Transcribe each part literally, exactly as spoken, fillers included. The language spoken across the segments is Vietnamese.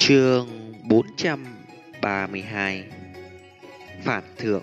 Chương bốn trăm ba mươi hai. Phản thượng.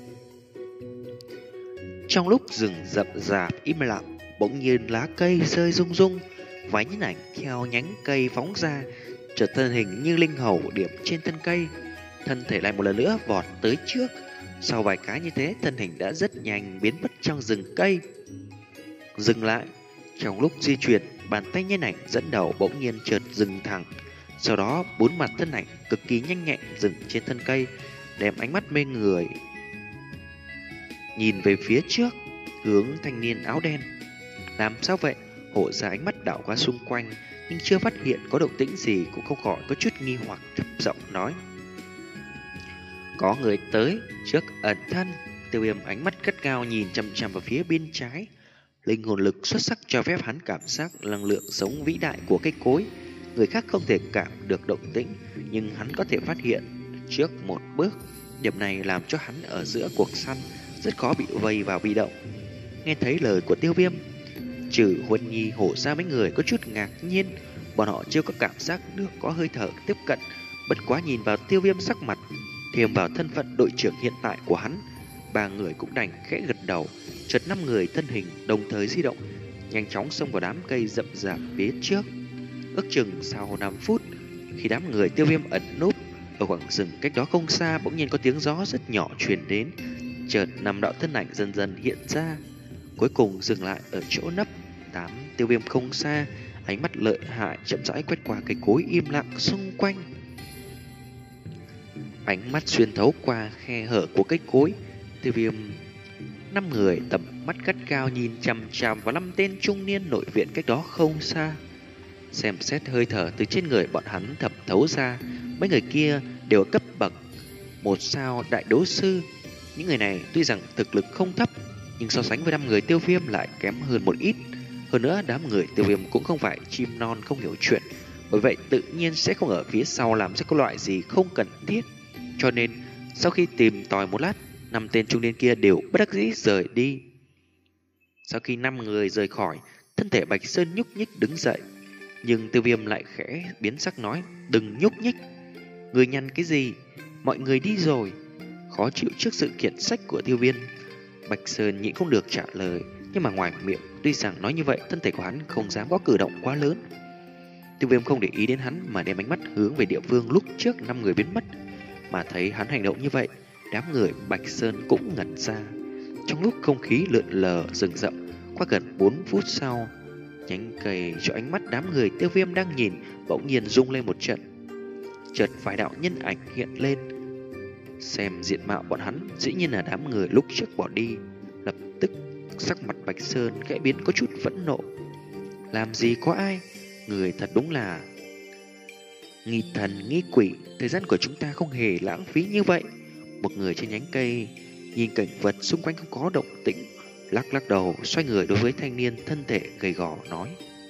Trong lúc rừng rậm rạp im lặng, bỗng nhiên lá cây rơi rung rung, vài nhân ảnh theo nhánh cây phóng ra, chợt thân hình như linh hầu điểm trên thân cây, thân thể lại một lần nữa vọt tới trước. Sau vài cái như thế, thân hình đã rất nhanh biến mất trong rừng cây. Dừng lại. Trong lúc di chuyển, bàn tay nhân ảnh dẫn đầu bỗng nhiên chợt dừng thẳng. Sau đó, bốn mặt thân ảnh cực kỳ nhanh nhẹn dừng trên thân cây, đem ánh mắt mê người nhìn về phía trước, hướng thanh niên áo đen. Làm sao vậy? Hộ ra ánh mắt đảo qua xung quanh, nhưng chưa phát hiện có động tĩnh gì, cũng không khỏi có chút nghi hoặc, thấp giọng nói: có người tới. Trước ẩn thân. Tiêu Viêm ánh mắt cất cao nhìn chằm chằm vào phía bên trái. Linh hồn lực xuất sắc cho phép hắn cảm giác năng lượng sống vĩ đại của cây cối. Người khác không thể cảm được động tĩnh, nhưng hắn có thể phát hiện trước một bước. Điểm này làm cho hắn ở giữa cuộc săn rất khó bị vây vào bị động. Nghe thấy lời của Tiêu Viêm, trừ Huân Nhi, Hổ ra mấy người có chút ngạc nhiên. Bọn họ chưa có cảm giác được có hơi thở tiếp cận. Bất quá nhìn vào Tiêu Viêm sắc mặt, thêm vào thân phận đội trưởng hiện tại của hắn, ba người cũng đành khẽ gật đầu. Chợt năm người thân hình đồng thời di động, nhanh chóng xông vào đám cây rậm rạp phía trước. Ước chừng sau năm phút, khi đám người Tiêu Viêm ẩn núp ở khoảng rừng cách đó không xa, bỗng nhiên có tiếng gió rất nhỏ truyền đến. Chợt năm đạo thân ảnh dần dần hiện ra, cuối cùng dừng lại ở chỗ nấp đám Tiêu Viêm không xa. Ánh mắt lợi hại chậm rãi quét qua cây cối im lặng xung quanh. Ánh mắt xuyên thấu qua khe hở của cây cối, Tiêu Viêm năm người tầm mắt gắt cao nhìn chằm chằm vào năm tên trung niên nội viện cách đó không xa. Xem xét hơi thở từ trên người bọn hắn thẩm thấu ra, mấy người kia đều ở cấp bậc một sao đại đấu sư. Những người này tuy rằng thực lực không thấp, nhưng so sánh với năm người Tiêu Viêm lại kém hơn một ít. Hơn nữa, đám người Tiêu Viêm cũng không phải chim non không hiểu chuyện, bởi vậy tự nhiên sẽ không ở phía sau làm ra cái loại gì không cần thiết. Cho nên sau khi tìm tòi một lát, năm tên trung niên kia đều bất đắc dĩ rời đi. Sau khi năm người rời khỏi, thân thể Bạch Sơn nhúc nhích đứng dậy, nhưng Tiêu Viêm lại khẽ biến sắc nói: đừng nhúc nhích. Người nhăn cái gì? Mọi người đi rồi. Khó chịu trước sự khiển trách của Tiêu Viêm, Bạch Sơn nhịn không được trả lời, nhưng mà ngoài miệng tuy rằng nói như vậy, thân thể của hắn không dám có cử động quá lớn. Tiêu Viêm không để ý đến hắn mà đem ánh mắt hướng về địa phương lúc trước năm người biến mất. Mà thấy hắn hành động như vậy, đám người Bạch Sơn cũng ngẩn ra. Trong lúc không khí lượn lờ rừng rậm, qua gần bốn phút sau, nhánh cây cho ánh mắt đám người Tiêu Viêm đang nhìn bỗng nhiên rung lên một trận. Chợt vài đạo nhân ảnh hiện lên. Xem diện mạo bọn hắn, dĩ nhiên là đám người lúc trước bỏ đi. Lập tức sắc mặt Bạch Sơn khẽ biến có chút phẫn nộ. Làm gì có ai? Người thật đúng là nghi thần nghi quỷ. Thời gian của chúng ta không hề lãng phí như vậy. Một người trên nhánh cây nhìn cảnh vật xung quanh không có động tĩnh, lắc lắc đầu, xoay người đối với thanh niên thân thể gầy gò nói.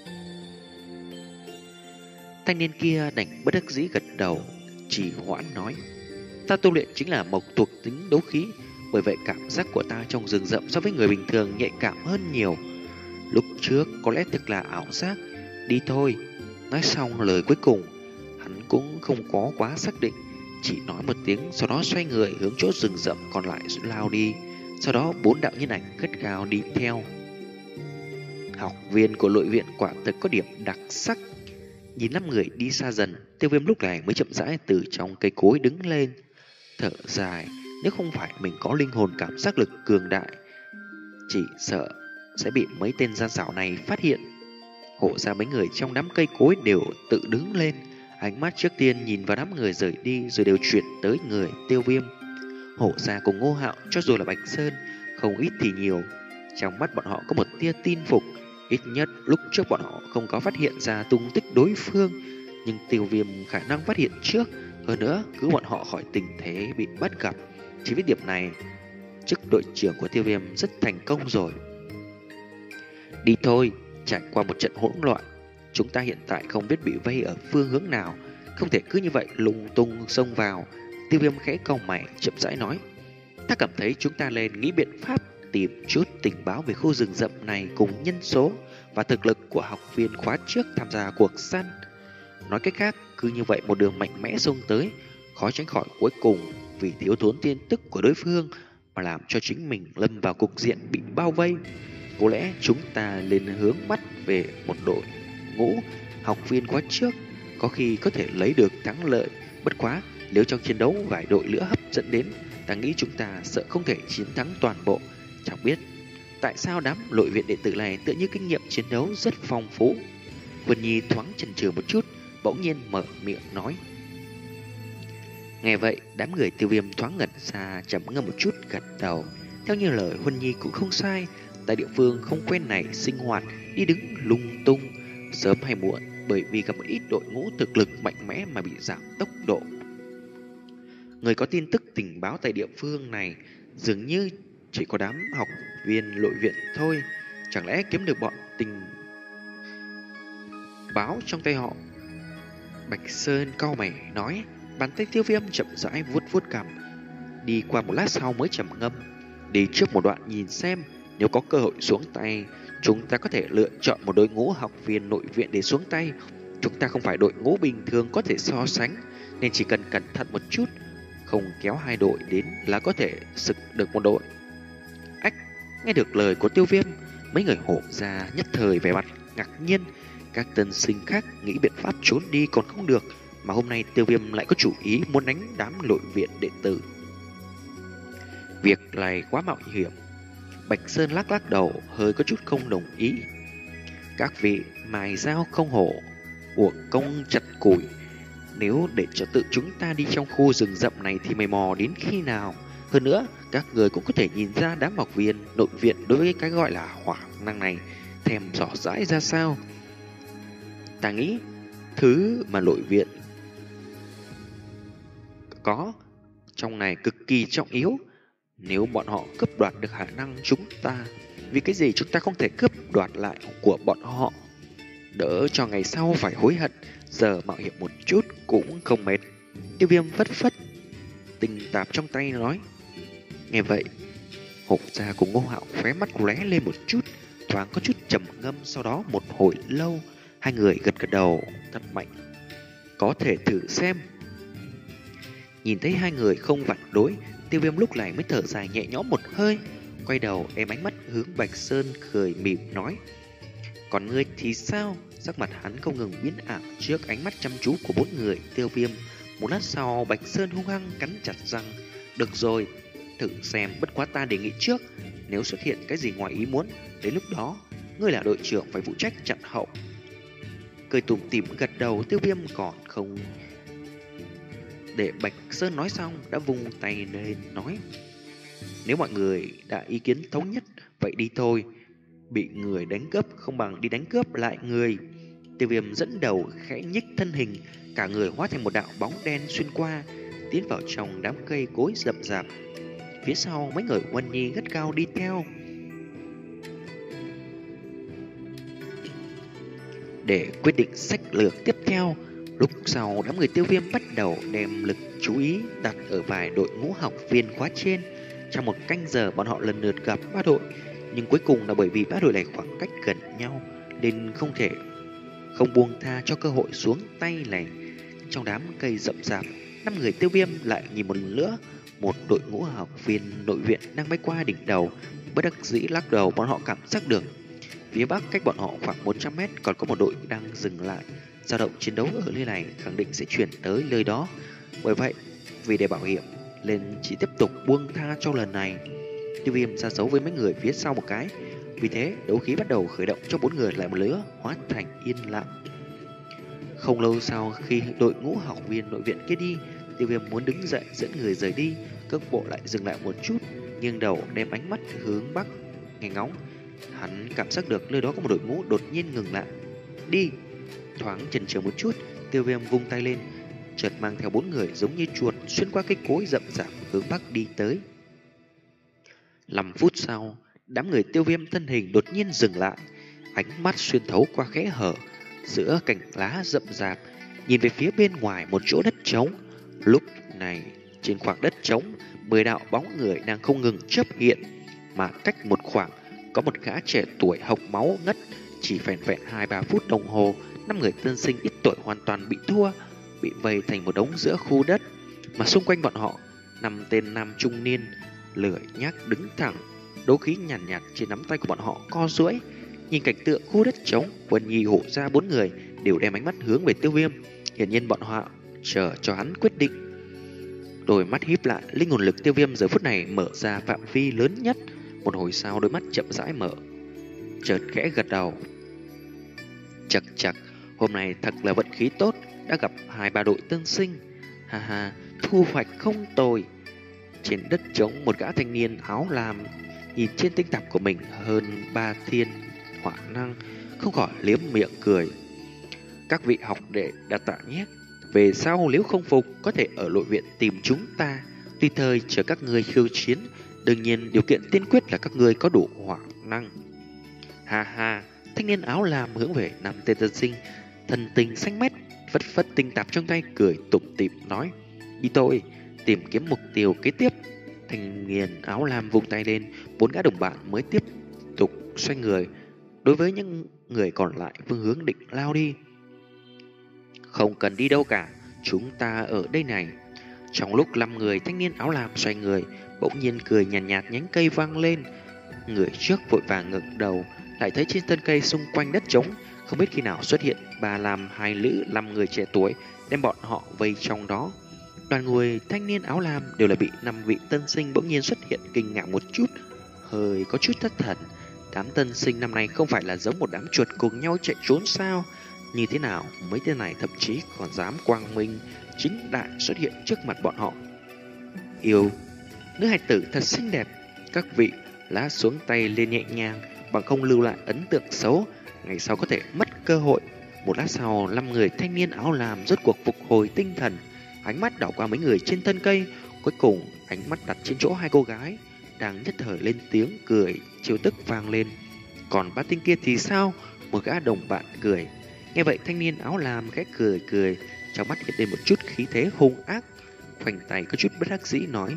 Thanh niên kia đành bất đắc dĩ gật đầu, chỉ hoãn nói: ta tu luyện chính là mộc thuộc tính đấu khí, bởi vậy cảm giác của ta trong rừng rậm so với người bình thường nhạy cảm hơn nhiều. Lúc trước có lẽ thực là ảo giác. Đi thôi. Nói xong lời cuối cùng, hắn cũng không có quá xác định, chỉ nói một tiếng, sau đó xoay người hướng chỗ rừng rậm còn lại lao đi. Sau đó bốn đạo nhân ảnh gắt gao đi theo. Học viên của nội viện quả thực có điểm đặc sắc. Nhìn năm người đi xa dần, Tiêu Viêm lúc này mới chậm rãi từ trong cây cối đứng lên, thở dài. Nếu không phải mình có linh hồn cảm giác lực cường đại, chỉ sợ sẽ bị mấy tên gian xảo này phát hiện. Hộ ra mấy người trong đám cây cối đều tự đứng lên, ánh mắt trước tiên nhìn vào đám người rời đi, rồi đều chuyển tới người Tiêu Viêm. Hổ ra cùng Ngô Hạo, cho dù là Bạch Sơn, không ít thì nhiều, trong mắt bọn họ có một tia tin phục. Ít nhất lúc trước bọn họ không có phát hiện ra tung tích đối phương, nhưng Tiêu Viêm khả năng phát hiện trước. Hơn nữa, cứu bọn họ khỏi tình thế bị bắt gặp. Chỉ biết điểm này, chức đội trưởng của Tiêu Viêm rất thành công rồi. Đi thôi. Trải qua một trận hỗn loạn, chúng ta hiện tại không biết bị vây ở phương hướng nào, không thể cứ như vậy lung tung xông vào. Tiêu Viêm khẽ cau mày chậm rãi nói: ta cảm thấy chúng ta nên nghĩ biện pháp tìm chút tình báo về khu rừng rậm này cùng nhân số và thực lực của học viên khóa trước tham gia cuộc săn. Nói cách khác, cứ như vậy một đường mạnh mẽ xông tới, khó tránh khỏi cuối cùng vì thiếu thốn tin tức của đối phương mà làm cho chính mình lâm vào cục diện bị bao vây. Có lẽ chúng ta nên hướng mắt về một đội ngũ học viên khóa trước, có khi có thể lấy được thắng lợi. Bất quá, nếu trong chiến đấu vài đội lửa hấp dẫn đến, ta nghĩ chúng ta sợ không thể chiến thắng toàn bộ. Chẳng biết tại sao đám nội viện đệ tử này tựa như kinh nghiệm chiến đấu rất phong phú. Vân Nhi thoáng chần chừ một chút, bỗng nhiên mở miệng nói. Nghe vậy, đám người Tiêu Viêm thoáng ngẩn ra, trầm ngâm một chút, gật đầu. Theo như lời Huân Nhi cũng không sai, tại địa phương không quen này sinh hoạt đi đứng lung tung, sớm hay muộn bởi vì gặp một ít đội ngũ thực lực mạnh mẽ mà bị giảm tốc độ. Người có tin tức tình báo tại địa phương này dường như chỉ có đám học viên nội viện thôi. Chẳng lẽ kiếm được bọn tình báo trong tay họ? Bạch Sơn cau mày nói. Bàn tay Tiêu Viêm chậm rãi vuốt vuốt cằm, đi qua một lát sau mới trầm ngâm. Đi trước một đoạn nhìn xem, nếu có cơ hội xuống tay, chúng ta có thể lựa chọn một đội ngũ học viên nội viện để xuống tay. Chúng ta không phải đội ngũ bình thường có thể so sánh, nên chỉ cần cẩn thận một chút, không kéo hai đội đến là có thể sực được một đội. Ách, nghe được lời của Tiêu Viêm, mấy người hổ ra nhất thời vẻ mặt ngạc nhiên. Các tân sinh khác nghĩ biện pháp trốn đi còn không được, mà hôm nay Tiêu Viêm lại có chủ ý muốn đánh đám nội viện đệ tử. Việc này quá mạo hiểm. Bạch Sơn lắc lắc đầu, hơi có chút không đồng ý. Các vị mài dao không hổ, uổng công chặt củi. Nếu để cho tự chúng ta đi trong khu rừng rậm này thì mày mò đến khi nào? Hơn nữa, các người cũng có thể nhìn ra đám học viên nội viện đối với cái gọi là hỏa năng này thèm rõ rãi ra sao. Ta nghĩ thứ mà nội viện có trong này cực kỳ trọng yếu. Nếu bọn họ cướp đoạt được khả năng chúng ta, vì cái gì chúng ta không thể cướp đoạt lại của bọn họ, đỡ cho ngày sau phải hối hận. Giờ mạo hiểm một chút cũng không mệt. Tiêu Viêm phất phất tình tạp trong tay nói. Nghe vậy, Hộp Gia cùng Ngô Hạo khóe mắt lóe lên một chút, thoáng có chút trầm ngâm. Sau đó một hồi lâu, hai người gật gật đầu thật mạnh. Có thể thử xem. Nhìn thấy hai người không phản đối, Tiêu Viêm lúc này mới thở dài nhẹ nhõm một hơi, quay đầu đem ánh mắt hướng Bạch Sơn cười mỉm nói. Còn ngươi thì sao? Sắc mặt hắn không ngừng biến ảo trước ánh mắt chăm chú của bốn người Tiêu Viêm. Một lát sau, Bạch Sơn hung hăng cắn chặt răng. Được rồi, thử xem, bất quá ta đề nghị trước, nếu xuất hiện cái gì ngoài ý muốn, đến lúc đó ngươi là đội trưởng phải phụ trách chặn hậu. Cười tủm tỉm gật đầu, Tiêu Viêm còn không để Bạch Sơn nói xong đã vung tay lên nói. Nếu mọi người đã ý kiến thống nhất, vậy đi thôi. Bị người đánh cướp không bằng đi đánh cướp lại người. Tiêu Viêm dẫn đầu khẽ nhích thân hình, cả người hóa thành một đạo bóng đen xuyên qua, tiến vào trong đám cây cối rậm rạp. Phía sau mấy người Huân Nhi gắt cao đi theo. Để quyết định sách lược tiếp theo, lúc sau đám người Tiêu Viêm bắt đầu đem lực chú ý đặt ở vài đội ngũ học viên khóa trên. Trong một canh giờ bọn họ lần lượt gặp ba đội, nhưng cuối cùng là bởi vì ba đội này khoảng cách gần nhau nên không thể không buông tha cho cơ hội xuống tay này. Trong đám cây rậm rạp, năm người Tiêu Viêm lại nhìn một lần nữa một đội ngũ học viên nội viện đang bay qua đỉnh đầu. Bất đắc dĩ lắc đầu, bọn họ cảm giác được phía bắc cách bọn họ khoảng một trăm mét còn có một đội đang dừng lại. Dao động chiến đấu ở nơi này khẳng định sẽ chuyển tới nơi đó. Bởi vậy, vì để bảo hiểm nên chỉ tiếp tục buông tha cho lần này. Tiêu Viêm ra dấu với mấy người phía sau một cái. Vì thế, đấu khí bắt đầu khởi động cho bốn người lại một lứa, hóa thành yên lặng. Không lâu sau, khi đội ngũ học viên nội viện kia đi, Tiêu Viêm muốn đứng dậy dẫn người rời đi. Cước bộ lại dừng lại một chút, nghiêng đầu đem ánh mắt hướng bắc nghe ngóng. Hắn cảm giác được nơi đó có một đội ngũ đột nhiên ngừng lại. Đi! Thoáng chần chừ một chút, Tiêu Viêm vung tay lên, chợt mang theo bốn người giống như chuột xuyên qua cây cối rậm rạp hướng bắc đi tới. Năm phút sau, đám người Tiêu Viêm thân hình đột nhiên dừng lại, ánh mắt xuyên thấu qua kẽ hở giữa cành lá rậm rạp, nhìn về phía bên ngoài một chỗ đất trống. Lúc này, trên khoảng đất trống, mười đạo bóng người đang không ngừng chớp hiện, mà cách một khoảng có một gã trẻ tuổi hộc máu ngất. Chỉ vẻn vẹn hai ba phút đồng hồ Năm người tân sinh ít tuổi hoàn toàn bị thua, bị vây thành một đống giữa khu đất, mà xung quanh bọn họ năm tên nam trung niên lười nhác đứng thẳng, đấu khí nhàn nhạt, nhạt trên nắm tay của bọn họ co duỗi. Nhìn cảnh tượng khu đất trống, Huân Nhi hộ ra bốn người đều đem ánh mắt hướng về Tiêu Viêm, hiển nhiên bọn họ chờ cho hắn quyết định. Đôi mắt híp lại, linh hồn lực Tiêu Viêm giờ phút này mở ra phạm vi lớn nhất. Một hồi sau đôi mắt chậm rãi mở, chợt khẽ gật đầu. Chật chật, hôm nay thật là vận khí tốt, đã gặp hai ba đội tân sinh. Ha ha, thu hoạch không tồi. Trên đất trống, một gã thanh niên áo lam nhìn trên tinh tạp của mình hơn ba thiên hỏa năng, không khỏi liếm miệng cười. Các vị học đệ đã tạ nhé. Về sau nếu không phục, có thể ở nội viện tìm chúng ta, tùy thời chờ các ngươi khiêu chiến. Đương nhiên điều kiện tiên quyết là các ngươi có đủ hỏa năng. Ha ha, thanh niên áo lam hướng về năm tên tân sinh, thần tình xanh mét, phất phất tinh tạp trong tay, cười tủm tỉm nói: đi tôi tìm kiếm mục tiêu kế tiếp. Thanh niên áo lam vung tay lên, bốn gã đồng bạn mới tiếp tục xoay người. Đối với những người còn lại, phương hướng định lao đi. Không cần đi đâu cả, chúng ta ở đây này. Trong lúc năm người thanh niên áo lam xoay người, bỗng nhiên cười nhàn nhạt, nhạt nhánh cây vang lên. Người trước vội vàng ngẩng đầu, lại thấy trên thân cây xung quanh đất trống, không biết khi nào xuất hiện ba làm hai lữ năm người trẻ tuổi, đem bọn họ vây trong đó. Đoàn người thanh niên áo lam đều là bị năm vị tân sinh bỗng nhiên xuất hiện kinh ngạc một chút, hơi có chút thất thần. Đám tân sinh năm nay không phải là giống một đám chuột cùng nhau chạy trốn sao? Như thế nào mấy tên này thậm chí còn dám quang minh chính đại xuất hiện trước mặt bọn họ? Yêu, nữ hài tử thật xinh đẹp. Các vị lá xuống tay lên nhẹ nhàng, bằng không lưu lại ấn tượng xấu, ngày sau có thể mất cơ hội. Một lát sau, năm người thanh niên áo lam rốt cuộc phục hồi tinh thần, ánh mắt đảo qua mấy người trên thân cây, cuối cùng ánh mắt đặt trên chỗ hai cô gái đang nhất thời lên tiếng cười chiêu tức vang lên. Còn ba tên kia thì sao? Một gã đồng bạn cười. Nghe vậy thanh niên áo lam khẽ cười cười, trong mắt hiện lên một chút khí thế hung ác, khoanh tay có chút bất đắc dĩ nói: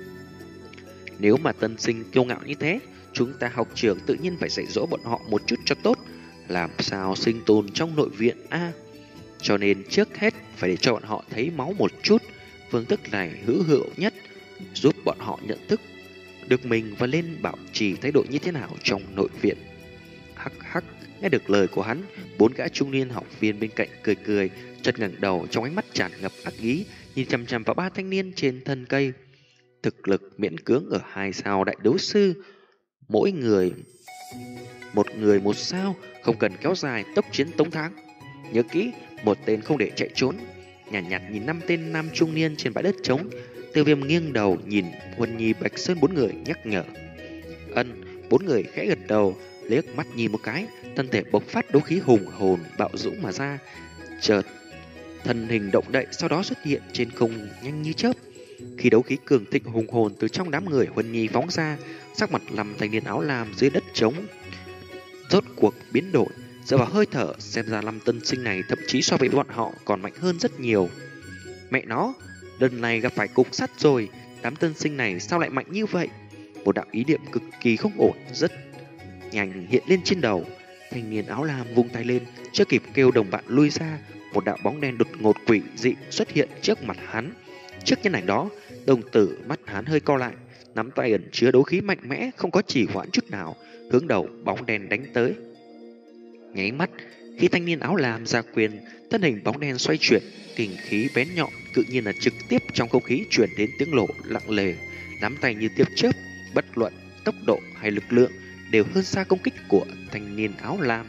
nếu mà tân sinh kiêu ngạo như thế, chúng ta học trưởng tự nhiên phải dạy dỗ bọn họ một chút cho tốt, làm sao sinh tồn trong nội viện a. À, cho nên trước hết phải để cho bọn họ thấy máu một chút. Phương thức này hữu hiệu nhất, giúp bọn họ nhận thức được mình và lên bảo trì thái độ như thế nào trong nội viện. Hắc hắc, nghe được lời của hắn, bốn gã trung niên học viên bên cạnh cười cười, chợt ngẩng đầu, trong ánh mắt tràn ngập ác ý, nhìn chằm chằm vào ba thanh niên trên thân cây. Thực lực miễn cưỡng ở hai sao đại đấu sư, mỗi người một người một sao, không cần kéo dài tốc chiến tống thắng. Nhớ kỹ, một tên không để chạy trốn. Nhàn nhạt, nhạt nhìn năm tên nam trung niên trên bãi đất trống, Tiêu Viêm nghiêng đầu nhìn Huân Nhi, Bạch Sơn bốn người nhắc nhở. Ân, bốn người khẽ gật đầu, liếc mắt nhìn một cái, thân thể bộc phát đấu khí hùng hồn bạo dũng mà ra, chợt thân hình động đậy, sau đó xuất hiện trên không nhanh như chớp. Khi đấu khí cường thịnh hùng hồn từ trong đám người Huân Nhi phóng ra, sắc mặt năm thanh niên áo lam dưới đất trống rốt cuộc biến đổi. Dựa vào hơi thở, xem ra năm tân sinh này thậm chí so với bọn họ còn mạnh hơn rất nhiều. Mẹ nó, lần này gặp phải cục sắt rồi. Đám tân sinh này sao lại mạnh như vậy? Một đạo ý niệm cực kỳ không ổn rất nhanh hiện lên trên đầu. Thanh niên áo lam vung tay lên, chưa kịp kêu đồng bạn lui ra, một đạo bóng đen đột ngột quỷ dị xuất hiện trước mặt hắn. Trước nhân ảnh đó, đồng tử mắt hắn hơi co lại, nắm tay ẩn chứa đấu khí mạnh mẽ, không có chỉ hoãn chút nào, hướng đầu bóng đen đánh tới. Nháy mắt, khi thanh niên áo lam ra quyền, thân hình bóng đen xoay chuyển, kình khí bén nhọn tự nhiên là trực tiếp trong không khí truyền đến tiếng lộ lặng lề, nắm tay như tia chớp, bất luận tốc độ hay lực lượng đều hơn xa công kích của thanh niên áo lam.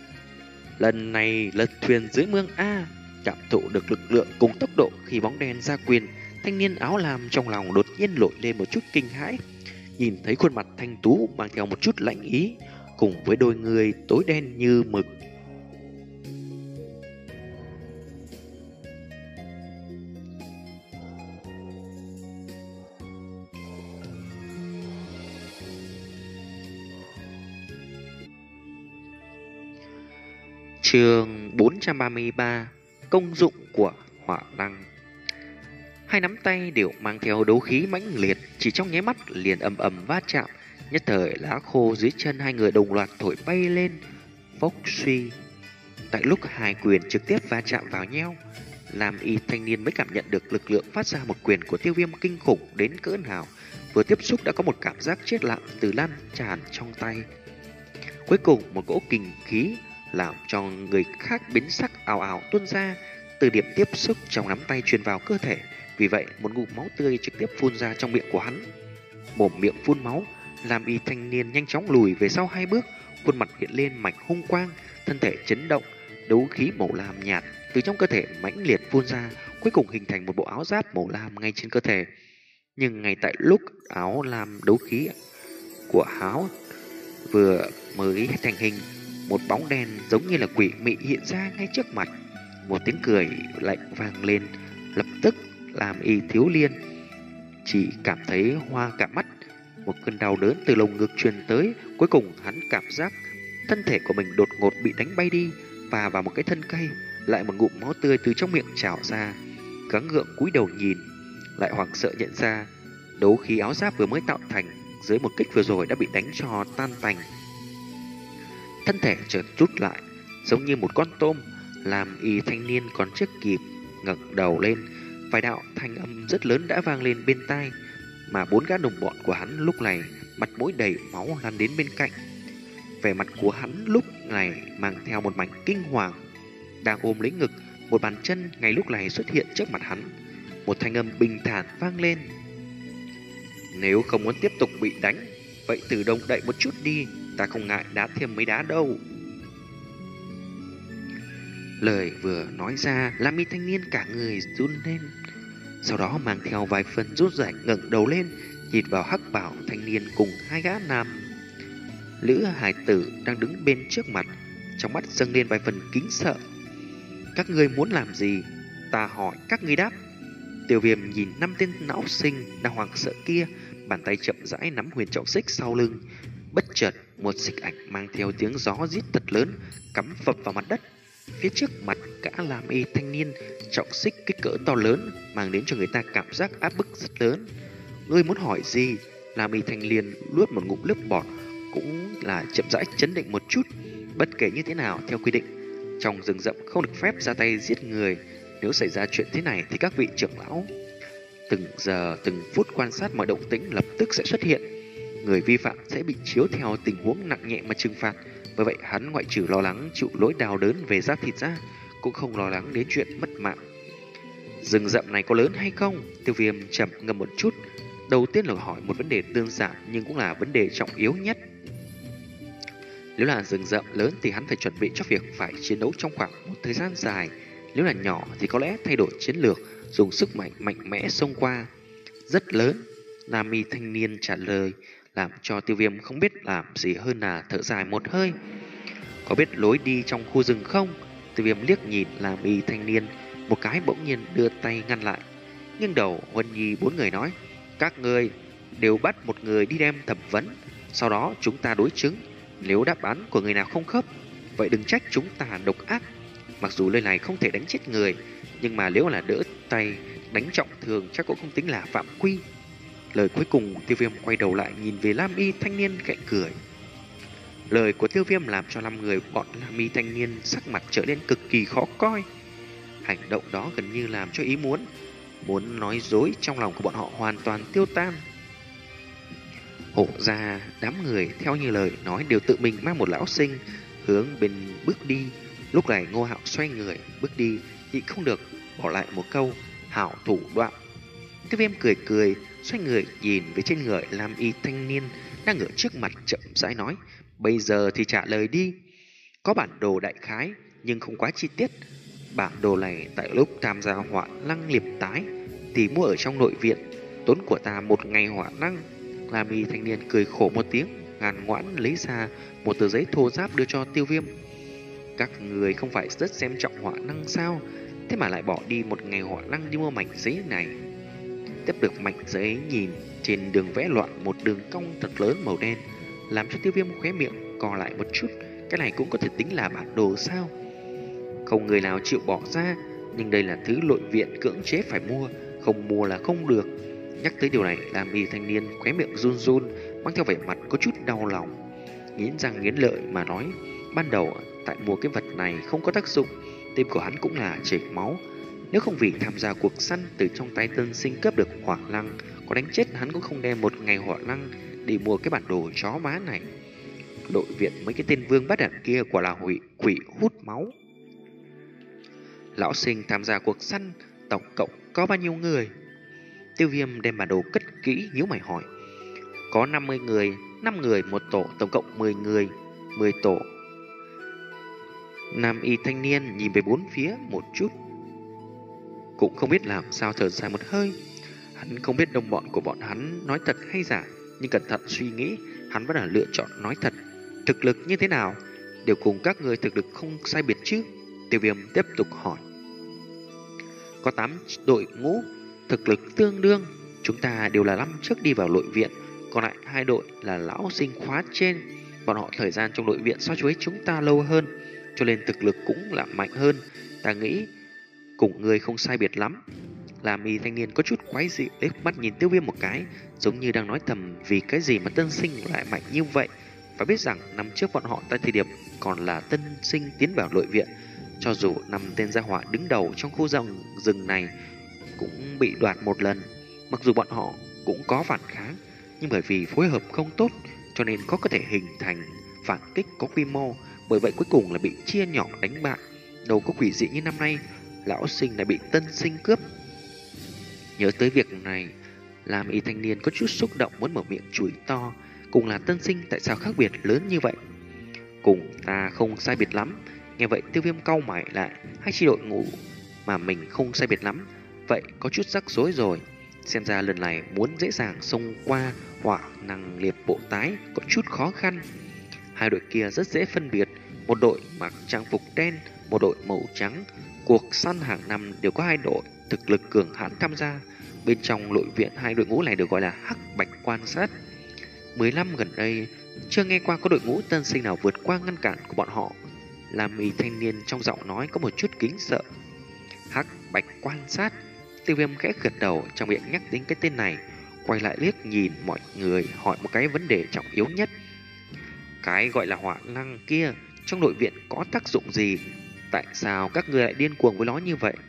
Lần này lật thuyền dưới mương A, cảm thụ được lực lượng cùng tốc độ khi bóng đen ra quyền, thanh niên áo lam trong lòng đột nhiên nổi lên một chút kinh hãi. Nhìn thấy khuôn mặt thanh tú mang theo một chút lạnh ý, cùng với đôi người tối đen như mực. Chương bốn trăm ba mươi ba. Công dụng của hỏa năng. Hai nắm tay đều mang theo đấu khí mãnh liệt, chỉ trong nháy mắt liền ầm ầm va chạm. Nhất thời lá khô dưới chân hai người đồng loạt thổi bay lên, phốc suy. Tại lúc hai quyền trực tiếp va chạm vào nhau, Lam y thanh niên mới cảm nhận được lực lượng phát ra một quyền của Tiêu Viêm kinh khủng đến cỡ nào. Vừa tiếp xúc đã có một cảm giác chết lặng từ lan tràn trong tay. Cuối cùng một cỗ kình khí làm cho người khác biến sắc ào ào tuôn ra từ điểm tiếp xúc trong nắm tay truyền vào cơ thể. Vì vậy một ngụm máu tươi trực tiếp phun ra trong miệng của hắn. Mồm miệng phun máu, Lam y thanh niên nhanh chóng lùi về sau hai bước, khuôn mặt hiện lên mạch hung quang, thân thể chấn động, đấu khí màu lam nhạt từ trong cơ thể mãnh liệt phun ra, cuối cùng hình thành một bộ áo giáp màu lam ngay trên cơ thể. Nhưng ngay tại lúc áo lam đấu khí của áo vừa mới thành hình, một bóng đen giống như là quỷ mị hiện ra ngay trước mặt. Một tiếng cười lạnh vang lên, lập tức làm y thiếu liên chỉ cảm thấy hoa cả mắt. Một cơn đau đớn từ lồng ngực truyền tới, cuối cùng hắn cảm giác thân thể của mình đột ngột bị đánh bay đi và vào một cái thân cây. Lại một ngụm máu tươi từ trong miệng trào ra, gắng gượng cúi đầu nhìn, lại hoảng sợ nhận ra đấu khí áo giáp vừa mới tạo thành dưới một kích vừa rồi đã bị đánh cho tan tành. Thân thể chợt rút lại, giống như một con tôm. Làm y thanh niên còn chưa kịp ngẩng đầu lên, vài đạo thanh âm rất lớn đã vang lên bên tai, mà bốn gã đồng bọn của hắn lúc này mặt mũi đầy máu lăn đến bên cạnh. Vẻ mặt của hắn lúc này mang theo một mảnh kinh hoàng. Đang ôm lấy ngực, một bàn chân ngay lúc này xuất hiện trước mặt hắn. Một thanh âm bình thản vang lên: "Nếu không muốn tiếp tục bị đánh, vậy tự động đậy một chút đi, ta không ngại đá thêm mấy đá đâu." Lời vừa nói ra, Lam y thanh niên cả người run lên, sau đó mang theo vài phần rút rảnh ngẩng đầu lên, nhìn vào hắc bảo thanh niên cùng hai gã nam lữ hài tử đang đứng bên trước mặt, trong mắt dâng lên vài phần kính sợ. "Các ngươi muốn làm gì? Ta hỏi các ngươi đáp." Tiêu Viêm nhìn năm tên não sinh đang hoảng sợ kia, bàn tay chậm rãi nắm huyền trọng xích sau lưng. Bất chợt một xích ảnh mang theo tiếng gió rít thật lớn cắm phập vào mặt đất. Phía trước mặt gã làm y thanh niên, trọng xích kích cỡ to lớn mang đến cho người ta cảm giác áp bức rất lớn. "Ngươi muốn hỏi gì?" Làm y thanh niên nuốt một ngụm nước bọt, cũng là chậm rãi chấn định một chút. Bất kể như thế nào, theo quy định trong rừng rậm không được phép ra tay giết người. Nếu xảy ra chuyện thế này thì các vị trưởng lão từng giờ từng phút quan sát mọi động tĩnh lập tức sẽ xuất hiện. Người vi phạm sẽ bị chiếu theo tình huống nặng nhẹ mà trừng phạt. Bởi vậy hắn ngoại trừ lo lắng chịu lỗi đau đớn về da thịt ra, cũng không lo lắng đến chuyện mất mạng. Rừng rậm này có lớn hay không? Tiêu Viêm trầm ngâm một chút. Đầu tiên là hỏi một vấn đề đơn giản nhưng cũng là vấn đề trọng yếu nhất. Nếu là rừng rậm lớn thì hắn phải chuẩn bị cho việc phải chiến đấu trong khoảng một thời gian dài. Nếu là nhỏ thì có lẽ thay đổi chiến lược, dùng sức mạnh mạnh mẽ xông qua. Rất lớn, Nam y thanh niên trả lời, làm cho Tiêu Viêm không biết làm gì hơn là thở dài một hơi. "Có biết lối đi trong khu rừng không?" Tiêu Viêm liếc nhìn Nam y thanh niên một cái, bỗng nhiên đưa tay ngăn lại. Nhưng đầu Huân Nhi bốn người nói: "Các người đều bắt một người đi đem thẩm vấn, sau đó chúng ta đối chứng. Nếu đáp án của người nào không khớp, vậy đừng trách chúng ta độc ác. Mặc dù lời này không thể đánh chết người, nhưng mà nếu là đỡ tay đánh trọng thương chắc cũng không tính là phạm quy." Lời cuối cùng, Tiêu Viêm quay đầu lại nhìn về Lam y thanh niên cạnh cười. Lời của Tiêu Viêm làm cho năm người bọn Lam y thanh niên sắc mặt trở nên cực kỳ khó coi. Hành động đó gần như làm cho ý muốn muốn nói dối trong lòng của bọn họ hoàn toàn tiêu tan. Hộ ra đám người theo như lời nói đều tự mình mang một lão sinh hướng bên bước đi. Lúc này Ngô Hạo xoay người bước đi, nhịn không được bỏ lại một câu: "Hảo thủ đoạn." Tiêu Viêm cười cười, xoay người nhìn về trên người Lam y thanh niên đang ở trước mặt, chậm rãi nói: "Bây giờ thì trả lời đi." Có bản đồ đại khái nhưng không quá chi tiết. Bản đồ này tại lúc tham gia hỏa lăng liệp tái thì mua ở trong nội viện, tốn của ta một ngày hỏa năng. Lam y thanh niên cười khổ một tiếng, ngàn ngoãn lấy ra một tờ giấy thô ráp đưa cho Tiêu Viêm. "Các người không phải rất xem trọng hỏa năng sao? Thế mà lại bỏ đi một ngày hỏa năng đi mua mảnh giấy này." Tiếp được mảnh giấy, nhìn trên đường vẽ loạn một đường cong thật lớn màu đen, làm cho Tiêu Viêm khóe miệng co lại một chút. Cái này cũng có thể tính là bản đồ sao? Không người nào chịu bỏ ra, nhưng đây là thứ nội viện cưỡng chế phải mua, không mua là không được. Nhắc tới điều này, Lam y thanh niên khóe miệng run run, mang theo vẻ mặt có chút đau lòng, nghiến răng nghiến lợi mà nói: "Ban đầu tại mua cái vật này không có tác dụng, tim của hắn cũng là chảy máu. Nếu không vì tham gia cuộc săn từ trong tay tân sinh cướp được hỏa lăng, có đánh chết hắn cũng không đem một ngày hỏa lăng đi mua cái bản đồ chó má này. Đội viện mấy cái tên vương bắt đạn kia quả là hủy quỷ hút máu. Lão sinh tham gia cuộc săn tổng cộng có bao nhiêu người? Tiêu Viêm đem bản đồ cất kỹ, nhíu mày hỏi. Có năm mươi người, năm người một tổ, tổng cộng mười người, mười tổ. Nam y thanh niên nhìn về bốn phía một chút, cũng không biết làm sao thở dài một hơi. Hắn không biết đồng bọn của bọn hắn nói thật hay giả, nhưng cẩn thận suy nghĩ, hắn vẫn là lựa chọn nói thật. Thực lực như thế nào? Đều cùng các người thực lực không sai biệt chứ? Tiêu Viêm tiếp tục hỏi. Có tám đội ngũ, thực lực tương đương. Chúng ta đều là năm trước đi vào nội viện, còn lại hai đội là lão sinh khóa trên. Bọn họ thời gian trong nội viện so với chúng ta lâu hơn, cho nên thực lực cũng là mạnh hơn. Ta nghĩ cùng người không sai biệt lắm. Làm y thanh niên có chút quái dị, liếc mắt nhìn Tiêu Viêm một cái, giống như đang nói thầm vì cái gì mà tân sinh lại mạnh như vậy. Phải biết rằng năm trước bọn họ tại thời điểm còn là tân sinh tiến vào nội viện, cho dù năm tên gia hỏa đứng đầu trong khu rừng rừng này cũng bị đoạt một lần. Mặc dù bọn họ cũng có phản kháng, nhưng bởi vì phối hợp không tốt cho nên có có thể hình thành phản kích có quy mô. Bởi vậy cuối cùng là bị chia nhỏ đánh bại. Đâu có quỷ dị như năm nay lão sinh lại bị tân sinh cướp. Nhớ tới việc này, làm y thanh niên có chút xúc động muốn mở miệng chửi to. Cùng là tân sinh tại sao khác biệt lớn như vậy? Cùng ta không sai biệt lắm. Nghe vậy Tiêu Viêm cau mày lại, hai chi đội ngũ mà mình không sai biệt lắm, vậy có chút rắc rối rồi. Xem ra lần này muốn dễ dàng xông qua hỏa năng liệt bộ tái có chút khó khăn. Hai đội kia rất dễ phân biệt, một đội mặc trang phục đen, một đội màu trắng. Cuộc săn hàng năm đều có hai đội thực lực cường hãn tham gia. Bên trong nội viện hai đội ngũ này được gọi là hắc bạch quan sát. Mười năm gần đây chưa nghe qua có đội ngũ tân sinh nào vượt qua ngăn cản của bọn họ. Làm y thanh niên trong giọng nói có một chút kính sợ. Hắc bạch quan sát. Tiêu Viêm khẽ gật đầu, trong miệng nhắc đến cái tên này, quay lại liếc nhìn mọi người, hỏi một cái vấn đề trọng yếu nhất. Cái gọi là hỏa năng kia trong nội viện có tác dụng gì? Tại sao các người lại điên cuồng với nó như vậy?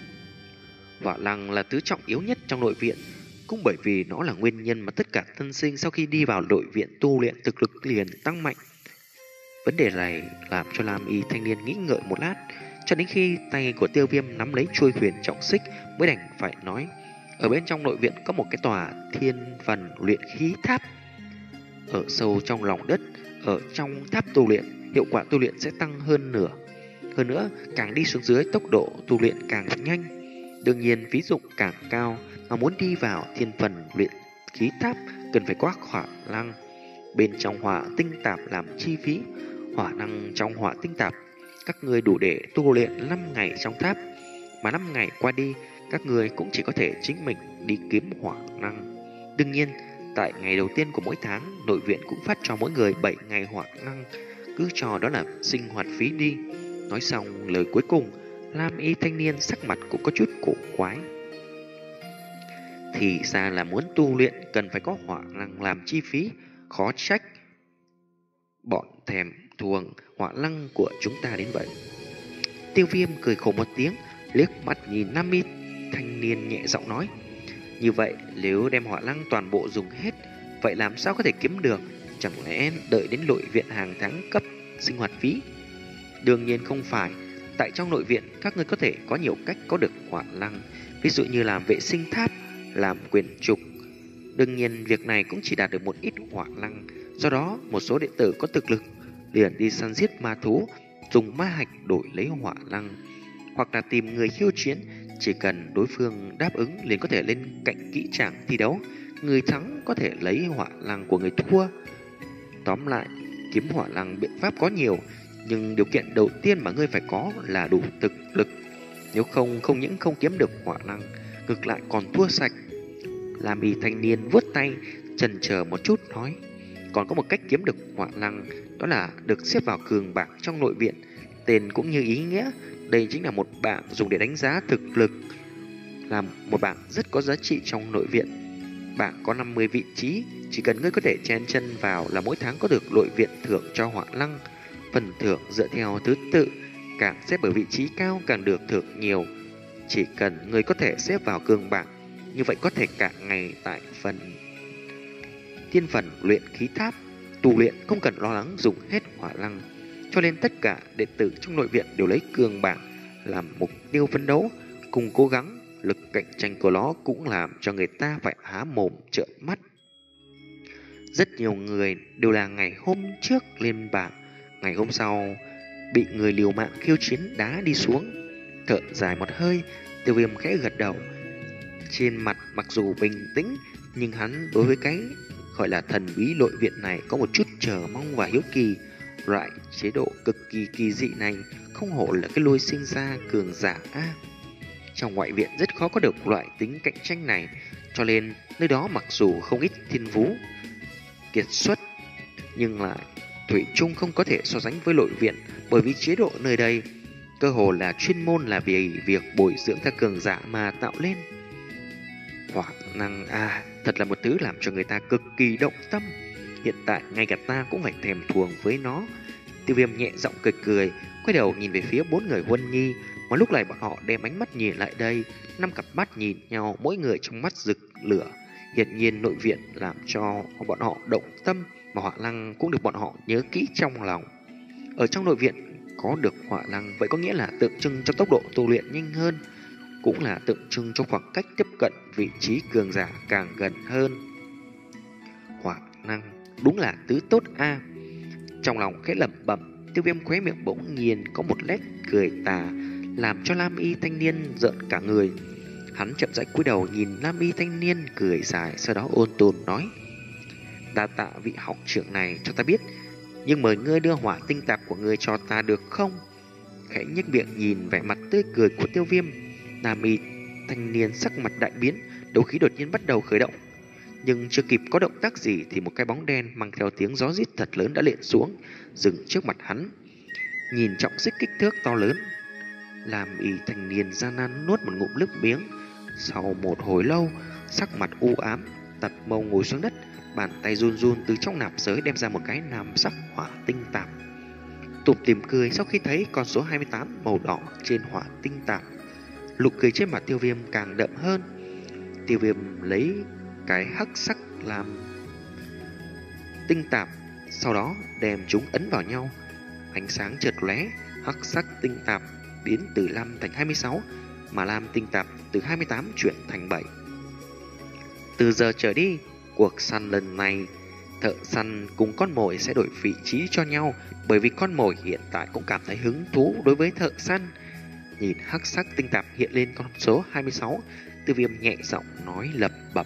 Hỏa năng là thứ trọng yếu nhất trong nội viện, cũng bởi vì nó là nguyên nhân mà tất cả tân sinh sau khi đi vào nội viện tu luyện thực lực liền tăng mạnh. Vấn đề này làm cho Lam Y thanh niên nghĩ ngợi một lát, cho đến khi tay của Tiêu Viêm nắm lấy chuôi huyền trọng xích mới đành phải nói. Ở bên trong nội viện có một cái tòa thiên phần luyện khí tháp. Ở sâu trong lòng đất, ở trong tháp tu luyện, hiệu quả tu luyện sẽ tăng hơn nửa. Hơn nữa, càng đi xuống dưới tốc độ tu luyện càng nhanh. Đương nhiên phí dụng càng cao, mà muốn đi vào thiên phần luyện khí tháp cần phải có hỏa năng. Bên trong hỏa tinh tạp làm chi phí, hỏa năng trong hỏa tinh tạp các người đủ để tu luyện năm ngày trong tháp, mà năm ngày qua đi các người cũng chỉ có thể chính mình đi kiếm hỏa năng. Đương nhiên, tại ngày đầu tiên của mỗi tháng, nội viện cũng phát cho mỗi người bảy ngày hỏa năng, cứ cho đó là sinh hoạt phí đi. Nói xong lời cuối cùng, Lam Y thanh niên sắc mặt cũng có chút cổ quái. Thì ra là muốn tu luyện cần phải có hỏa năng làm chi phí, khó trách bọn thèm thuồng hỏa năng của chúng ta đến vậy. Tiêu Viêm cười khổ một tiếng, liếc mắt nhìn Nam Y thanh niên nhẹ giọng nói. Như vậy nếu đem hỏa năng toàn bộ dùng hết, vậy làm sao có thể kiếm được? Chẳng lẽ đợi đến nội viện hàng tháng cấp sinh hoạt phí? Đương nhiên không phải. Tại trong nội viện các ngươi có thể có nhiều cách có được hỏa năng, ví dụ như làm vệ sinh tháp, làm quyền trục. Đương nhiên việc này cũng chỉ đạt được một ít hỏa năng. Do đó một số đệ tử có thực lực liền đi săn giết ma thú, dùng ma hạch đổi lấy hỏa năng, hoặc là tìm người khiêu chiến. Chỉ cần đối phương đáp ứng liền có thể lên cạnh kỹ tràng thi đấu, người thắng có thể lấy hỏa năng của người thua. Tóm lại, kiếm hỏa năng biện pháp có nhiều, nhưng điều kiện đầu tiên mà ngươi phải có là đủ thực lực. Nếu không, không những không kiếm được hỏa năng, ngược lại còn thua sạch. Lam Y thanh niên vuốt tay, chần chờ một chút nói. Còn có một cách kiếm được hỏa năng, đó là được xếp vào cường bảng trong nội viện. Tên cũng như ý nghĩa, đây chính là một bảng dùng để đánh giá thực lực, là một bảng rất có giá trị trong nội viện. Bảng có năm mươi vị trí, chỉ cần ngươi có thể chen chân vào là mỗi tháng có được nội viện thưởng cho hỏa năng. Phần thưởng dựa theo thứ tự, càng xếp ở vị trí cao càng được thưởng nhiều. Chỉ cần người có thể xếp vào cường bảng, như vậy có thể cả ngày tại phần thiên phần luyện khí tháp tu luyện, không cần lo lắng dùng hết hỏa lăng. Cho nên tất cả đệ tử trong nội viện đều lấy cường bảng làm mục tiêu phấn đấu, cùng cố gắng. Lực cạnh tranh của nó cũng làm cho người ta phải há mồm trợn mắt. Rất nhiều người đều là ngày hôm trước lên bảng, ngày hôm sau bị người liều mạng khiêu chiến đá đi xuống. Thở dài một hơi, Tiêu Viêm khẽ gật đầu. Trên mặt mặc dù bình tĩnh, nhưng hắn đối với cái gọi là thần bí nội viện này có một chút chờ mong và hiếu kỳ. Loại chế độ cực kỳ kỳ dị này không hổ là cái lôi sinh ra cường giả a. Trong ngoại viện rất khó có được loại tính cạnh tranh này, cho nên nơi đó mặc dù không ít thiên phú kiệt xuất, nhưng lại thủy chung không có thể so sánh với nội viện, bởi vì chế độ nơi đây cơ hồ là chuyên môn là vì việc bồi dưỡng các cường giả mà tạo lên. Hỏa năng a, thật là một thứ làm cho người ta cực kỳ động tâm. Hiện tại ngay cả ta cũng phải thèm thuồng với nó. Tiêu Viêm nhẹ giọng cười cười, quay đầu nhìn về phía bốn người Huân Nhi. Mà lúc này bọn họ đem ánh mắt nhìn lại đây, năm cặp mắt nhìn nhau, mỗi người trong mắt rực lửa. Hiển nhiên nội viện làm cho bọn họ động tâm, mà hỏa lăng cũng được bọn họ nhớ kỹ trong lòng. Ở trong nội viện có được hỏa lăng, vậy có nghĩa là tượng trưng cho tốc độ tu luyện nhanh hơn, cũng là tượng trưng cho khoảng cách tiếp cận vị trí cường giả càng gần hơn. Hỏa năng đúng là thứ tốt a. Trong lòng khẽ lẩm bẩm, Tiêu Viêm khóe miệng bỗng nhiên có một nét cười tà, làm cho Lam Y thanh niên rợn cả người. Hắn chậm rãi cúi đầu nhìn Lam Y thanh niên cười dài, sau đó ôn tồn nói: "Đa tạ vị học trưởng này cho ta biết, nhưng mời ngươi đưa hỏa tinh tạp của ngươi cho ta được không?" Khẽ nhếch miệng nhìn vẻ mặt tươi cười của Tiêu Viêm, Lam Y thanh niên sắc mặt đại biến, đấu khí đột nhiên bắt đầu khởi động. Nhưng chưa kịp có động tác gì thì một cái bóng đen mang theo tiếng gió rít thật lớn đã lện xuống, dừng trước mặt hắn. Nhìn trọng xích kích thước to lớn, Lam Y thanh niên gian nan nuốt một ngụm nước miếng. Sau một hồi lâu, sắc mặt u ám, đặt mông ngồi xuống đất, bàn tay run run từ trong nạp giới đem ra một cái nam sắc hỏa tinh tạp. Tụm tìm cười sau khi thấy con số hai mươi tám màu đỏ trên hỏa tinh tạp. Nụ cười trên mặt Tiêu Viêm càng đậm hơn. Tiêu Viêm lấy cái hắc sắc làm tinh tạp, sau đó đem chúng ấn vào nhau. Ánh sáng chợt lóe, hắc sắc tinh tạp biến từ năm thành hai mươi sáu, mà lam tinh tạp từ hai mươi tám chuyển thành bảy. Từ giờ trở đi, cuộc săn lần này, thợ săn cùng con mồi sẽ đổi vị trí cho nhau, bởi vì con mồi hiện tại cũng cảm thấy hứng thú đối với thợ săn. Nhìn hắc sắc tinh tạp hiện lên con số hai mươi sáu, Tiêu Viêm nhẹ giọng nói lẩm bẩm: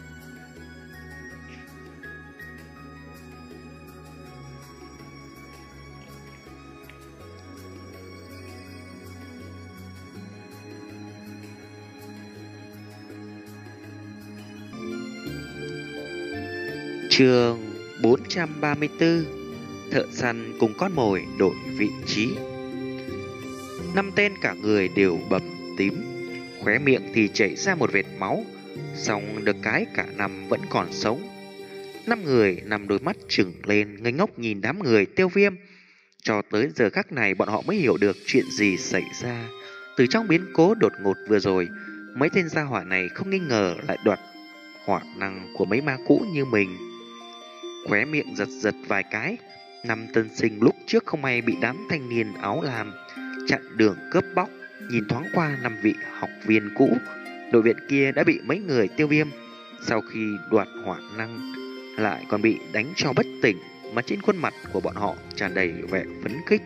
Chương bốn trăm ba mươi tư. Thợ săn cùng con mồi đổi vị trí. Năm tên cả người đều bầm tím, khóe miệng thì chảy ra một vệt máu, song được cái cả năm vẫn còn sống. Năm người nằm đôi mắt trừng lên ngây ngốc nhìn đám người Tiêu Viêm. Cho tới giờ khắc này bọn họ mới hiểu được chuyện gì xảy ra. Từ trong biến cố đột ngột vừa rồi, mấy tên gia hỏa này không nghi ngờ lại đoạt hỏa năng của mấy ma cũ như mình. Khóe miệng giật giật vài cái, năm tân sinh lúc trước không may bị đám thanh niên áo lam chặn đường cướp bóc. Nhìn thoáng qua năm vị học viên cũ, đội viện kia đã bị mấy người Tiêu Viêm sau khi đoạt hỏa năng lại còn bị đánh cho bất tỉnh, mà trên khuôn mặt của bọn họ tràn đầy vẻ phấn khích.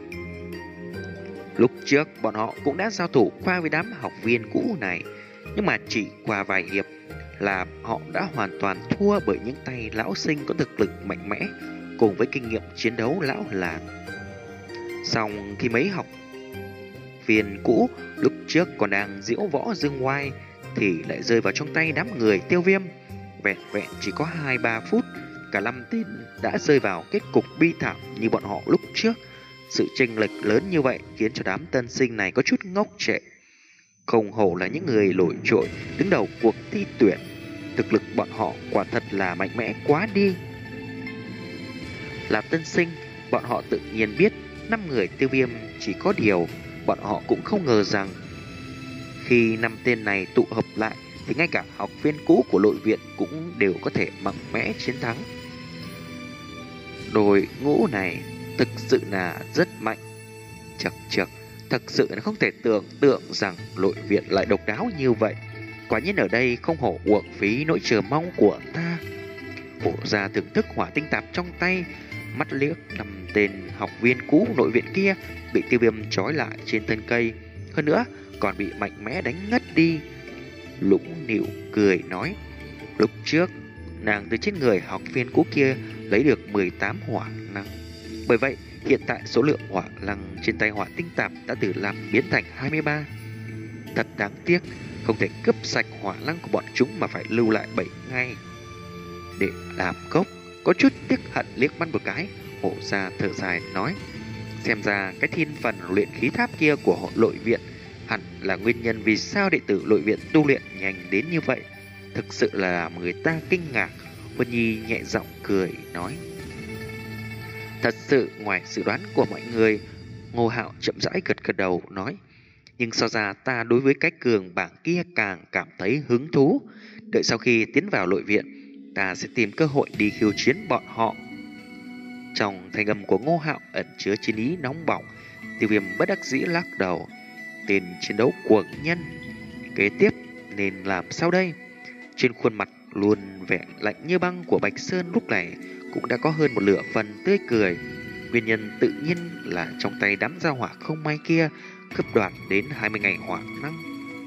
Lúc trước bọn họ cũng đã giao thủ qua với đám học viên cũ này, nhưng mà chỉ qua vài hiệp là họ đã hoàn toàn thua bởi những tay lão sinh có thực lực mạnh mẽ cùng với kinh nghiệm chiến đấu lão làng. Xong khi mấy học viên cũ lúc trước còn đang diễu võ dương ngoai thì lại rơi vào trong tay đám người Tiêu Viêm. Vẹn vẹn chỉ có hai ba phút, cả năm tên đã rơi vào kết cục bi thảm như bọn họ lúc trước. Sự chênh lệch lớn như vậy khiến cho đám tân sinh này có chút ngốc trệ. Không hổ là những người nổi trội đứng đầu cuộc thi tuyển, thực lực bọn họ quả thật là mạnh mẽ quá đi. Là tân sinh, Bọn họ tự nhiên biết năm người Tiêu Viêm, chỉ có điều bọn họ cũng không ngờ rằng khi năm tên này tụ hợp lại thì ngay cả học viên cũ của nội viện cũng đều có thể mạnh mẽ chiến thắng. Đội ngũ này thực sự là rất mạnh. Chật chật, thật sự là không thể tưởng tượng rằng nội viện lại độc đáo như vậy. Quả nhiên ở đây không hổ uổng phí nỗi chờ mong của ta. Hổ ra thưởng thức hỏa tinh tạp trong tay, mắt liếc năm tên học viên cũ nội viện kia bị Tiêu Viêm trói lại trên thân cây, hơn nữa còn bị mạnh mẽ đánh ngất đi. Lũng nịu cười nói, lúc trước nàng từ trên người học viên cũ kia lấy được mười tám hỏa năng, bởi vậy hiện tại số lượng hỏa năng trên tay hỏa tinh tạp đã từ năm biến thành hai mươi ba. Thật đáng tiếc, không thể cướp sạch hỏa năng của bọn chúng mà phải lưu lại bảy ngày để làm cốc. Có chút tiếc hận liếc mắt một cái, Hổ ra thở dài nói, xem ra cái thiên phần luyện khí tháp kia của nội viện hẳn là nguyên nhân vì sao đệ tử nội viện tu luyện nhanh đến như vậy. Thực sự là làm người ta kinh ngạc. Vân Nhi nhẹ giọng cười nói, thật sự ngoài dự đoán của mọi người. Ngô Hạo chậm rãi gật gật đầu nói, nhưng so ra ta đối với cái cường bảng kia càng cảm thấy hứng thú. Đợi sau khi tiến vào nội viện, ta sẽ tìm cơ hội đi khiêu chiến bọn họ. Trong thanh âm của Ngô Hạo ẩn chứa chiến ý nóng bỏng. Tiêu Viêm bất đắc dĩ lắc đầu, tên chiến đấu cuồng nhân, kế tiếp nên làm sao đây? Trên khuôn mặt luôn vẻ lạnh như băng của Bạch Sơn lúc này cũng đã có hơn một nửa phần tươi cười. Nguyên nhân tự nhiên là trong tay đám gia hỏa không may kia cướp đoạt đến hai mươi ngày hỏa năng.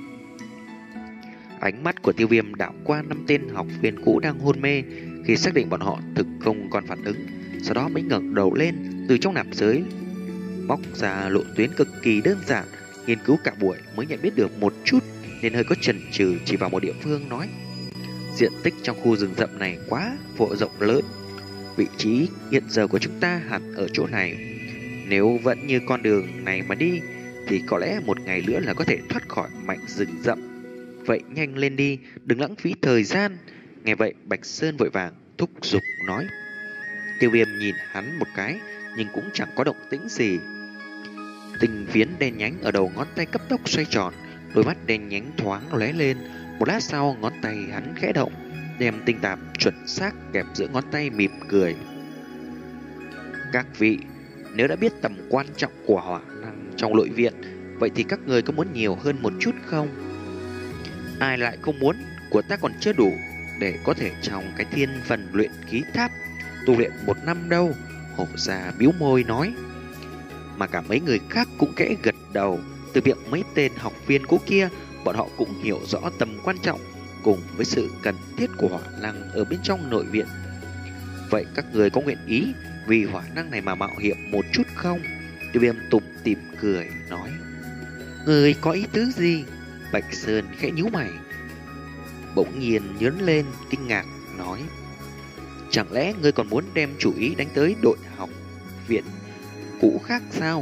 Ánh mắt của Tiêu Viêm đảo qua năm tên học viên cũ đang hôn mê, khi xác định bọn họ thực không còn phản ứng, sau đó mới ngẩng đầu lên từ trong nạp giới, móc ra lộ tuyến cực kỳ đơn giản. Nghiên cứu cả buổi mới nhận biết được một chút nên hơi có chần chừ, chỉ vào một địa phương nói, diện tích trong khu rừng rậm này quá vô rộng lớn, vị trí hiện giờ của chúng ta hẳn ở chỗ này. Nếu vẫn như con đường này mà đi thì có lẽ một ngày nữa là có thể thoát khỏi mảnh rừng rậm. Vậy nhanh lên đi, đừng lãng phí thời gian. Nghe vậy Bạch Sơn vội vàng thúc giục nói. Tiêu Viêm nhìn hắn một cái nhưng cũng chẳng có động tĩnh gì. Tinh phiến đen nhánh ở đầu ngón tay cấp tốc xoay tròn, đôi mắt đen nhánh thoáng lóe lên. Một lát sau ngón tay hắn khẽ động, đem tinh tạp chuẩn xác kẹp giữa ngón tay mỉm cười. Các vị, nếu đã biết tầm quan trọng của hỏa năng trong nội viện, vậy thì các người có muốn nhiều hơn một chút không? Ai lại không muốn, của ta còn chưa đủ để có thể trong cái thiên phần luyện khí tháp tu luyện một năm đâu. Hổ già bĩu môi nói. Mà cả mấy người khác cũng kẽ gật đầu. Từ miệng mấy tên học viên cũ kia, bọn họ cũng hiểu rõ tầm quan trọng cùng với sự cần thiết của hỏa năng ở bên trong nội viện. Vậy các người có nguyện ý vì hỏa năng này mà mạo hiểm một chút không? Tiêu Viêm tủm tỉm cười nói. Người có ý tứ gì? Bạch Sơn khẽ nhíu mày, bỗng nhiên nhớn lên kinh ngạc nói, chẳng lẽ ngươi còn muốn đem chủ ý đánh tới đội học viện cũ khác sao?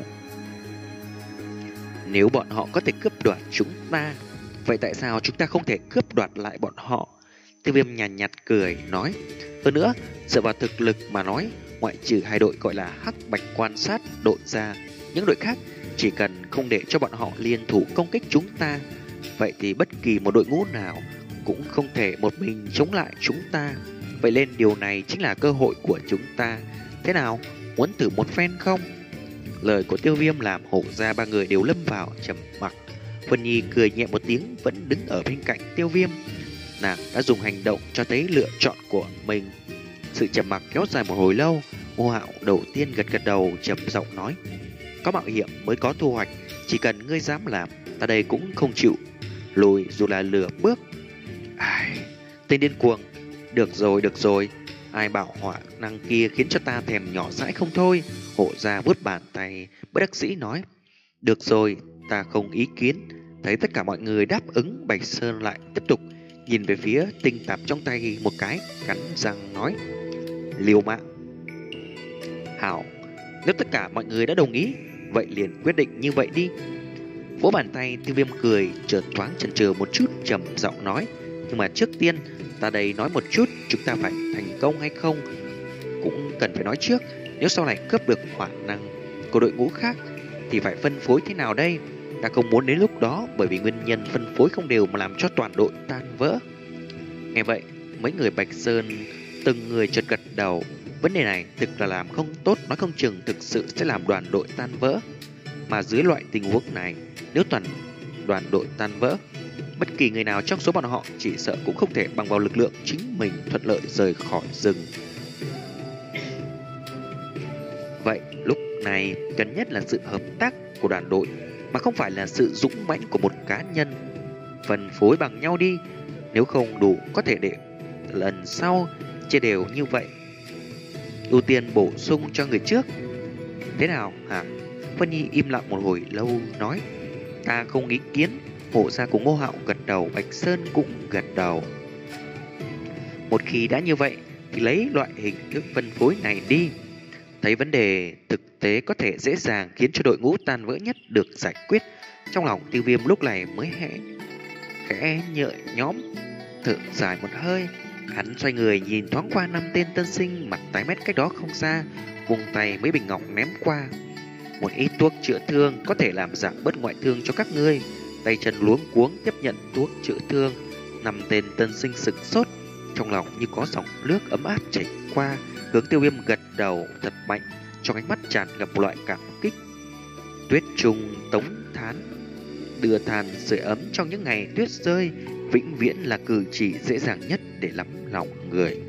Nếu bọn họ có thể cướp đoạt chúng ta, vậy tại sao chúng ta không thể cướp đoạt lại bọn họ? Tiêu Viêm nhàn nhạt, nhạt cười nói, hơn nữa dựa vào thực lực mà nói, ngoại trừ hai đội gọi là Hắc Bạch quan sát đội ra, những đội khác chỉ cần không để cho bọn họ liên thủ công kích chúng ta, vậy thì bất kỳ một đội ngũ nào cũng không thể một mình chống lại chúng ta. Vậy nên điều này chính là cơ hội của chúng ta. Thế nào, muốn thử một phen không? Lời của Tiêu Viêm làm Hổ ra ba người đều lâm vào trầm mặc. Vân Nhi cười nhẹ một tiếng, vẫn đứng ở bên cạnh Tiêu Viêm. Nàng đã dùng hành động cho thấy lựa chọn của mình. Sự trầm mặc kéo dài một hồi lâu. Ngô Hạo đầu tiên gật gật đầu, trầm giọng nói, có mạo hiểm mới có thu hoạch, chỉ cần ngươi dám làm, ta đây cũng không chịu lùi dù là lửa bước. Ai, tên điên cuồng. Được rồi, được rồi, ai bảo hỏa năng kia khiến cho ta thèm nhỏ dãi không thôi. Hổ ra vuốt bàn tay, bất đắc dĩ nói, được rồi, ta không ý kiến. Thấy tất cả mọi người đáp ứng, Bạch Sơn lại tiếp tục nhìn về phía tinh tạp trong tay một cái, cắn răng nói, liều mạng. Hảo, nếu tất cả mọi người đã đồng ý, vậy liền quyết định như vậy đi. Vỗ bàn tay, Tiêu Viêm cười, chợt thoáng chần chừ một chút, trầm giọng nói, nhưng mà trước tiên, ta đây nói một chút, chúng ta phải thành công hay không cũng cần phải nói trước. Nếu sau này cướp được hỏa năng của đội ngũ khác thì phải phân phối thế nào đây? Ta không muốn đến lúc đó bởi vì nguyên nhân phân phối không đều mà làm cho toàn đội tan vỡ. Nghe vậy, mấy người Bạch Sơn từng người chợt gật đầu. Vấn đề này thực là làm không tốt, nói không chừng thực sự sẽ làm đoàn đội tan vỡ. Mà dưới loại tình huống này, nếu toàn đoàn đội tan vỡ, bất kỳ người nào trong số bọn họ chỉ sợ cũng không thể bằng vào lực lượng chính mình thuận lợi rời khỏi rừng. Vậy lúc này cần nhất là sự hợp tác của đoàn đội, mà không phải là sự dũng mãnh của một cá nhân. Phân phối bằng nhau đi, nếu không đủ có thể để lần sau chia đều như vậy. Ưu tiên bổ sung cho người trước. Thế nào hả? Vân Nhi im lặng một hồi lâu nói: Ta không ý kiến. Hộ gia cùng Ngô Hạo gật đầu, Bạch Sơn cũng gật đầu. Một khi đã như vậy thì lấy loại hình thức phân phối này đi. Thấy vấn đề thực tế có thể dễ dàng khiến cho đội ngũ tan vỡ nhất được giải quyết, trong lòng Tiêu Viêm lúc này mới hẽ khẽ nhợi nhóm thở dài một hơi. Hắn xoay người nhìn thoáng qua năm tên tân sinh mặt tái mét cách đó không xa, vùng tay mấy bình ngọc ném qua. Một ít thuốc chữa thương có thể làm giảm bớt ngoại thương cho các ngươi. Tay chân luống cuống tiếp nhận thuốc chữa thương. Năm tên tân sinh sửng sốt, trong lòng như có dòng nước ấm áp chảy qua, hướng Tiêu Viêm gật đầu thật mạnh, trong ánh mắt tràn ngập một loại cảm kích. Tuyết trùng tống thán, đưa than sưởi ấm trong những ngày tuyết rơi, vĩnh viễn là cử chỉ dễ dàng nhất để lắm lòng người.